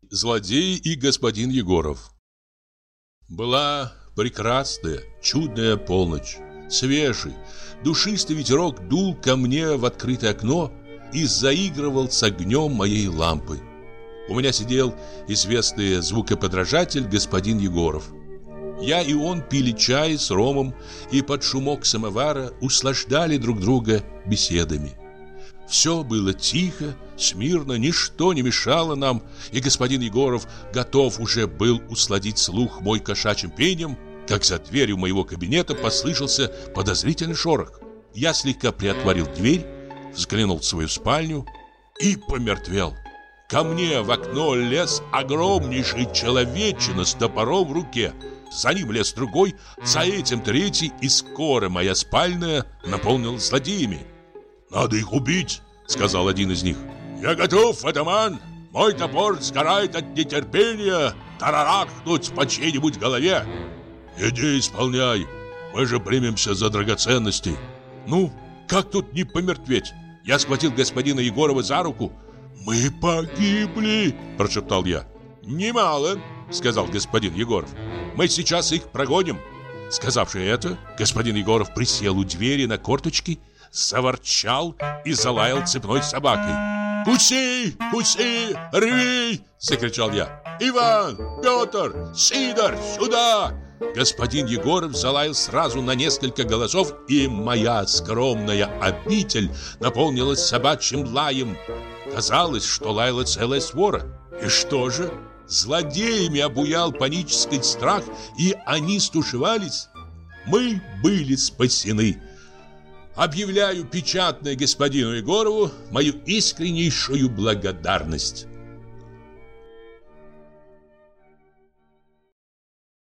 Злодей и господин Егоров. Была прекрасная, чудная полночь. Свежий, душистый ветерок дул ко мне в открытое окно и заигрывал с огнем моей лампы. У меня сидел известный звукоподражатель господин Егоров. Я и он пили чай с ромом и под шумок самовара услаждали друг друга беседами. Все было тихо, смирно, ничто не мешало нам, и господин Егоров готов уже был усладить слух мой кошачьим пением, как за дверью моего кабинета послышался подозрительный шорох. Я слегка приотворил дверь, взглянул в свою спальню и помертвел. Ко мне в окно лез огромнейший человечина с топором в руке. За ним лез другой, за этим третий, и скоро моя спальня наполнилась злодеями. «Надо их убить», — сказал один из них. «Я готов, атаман! Мой топор сгорает от нетерпения тарарахнуть по чьей-нибудь голове!» «Иди исполняй, мы же примемся за драгоценности!» «Ну, как тут не помертветь?» Я схватил господина Егорова за руку. «Мы погибли!» – прошептал я. «Немало!» – сказал господин Егоров. «Мы сейчас их прогоним!» Сказавши это, господин Егоров присел у двери на корточки, заворчал и залаял цепной собакой. «Куси! Куси! Рви!» – закричал я. «Иван! Петр! Сидор! Сюда!» Господин Егоров залаял сразу на несколько голосов, и моя скромная обитель наполнилась собачьим лаем. Казалось, что лаяла целая свора. И что же? Злодеями обуял панический страх, и они стушевались. Мы были спасены. Объявляю печатно господину Егорову мою искреннейшую благодарность.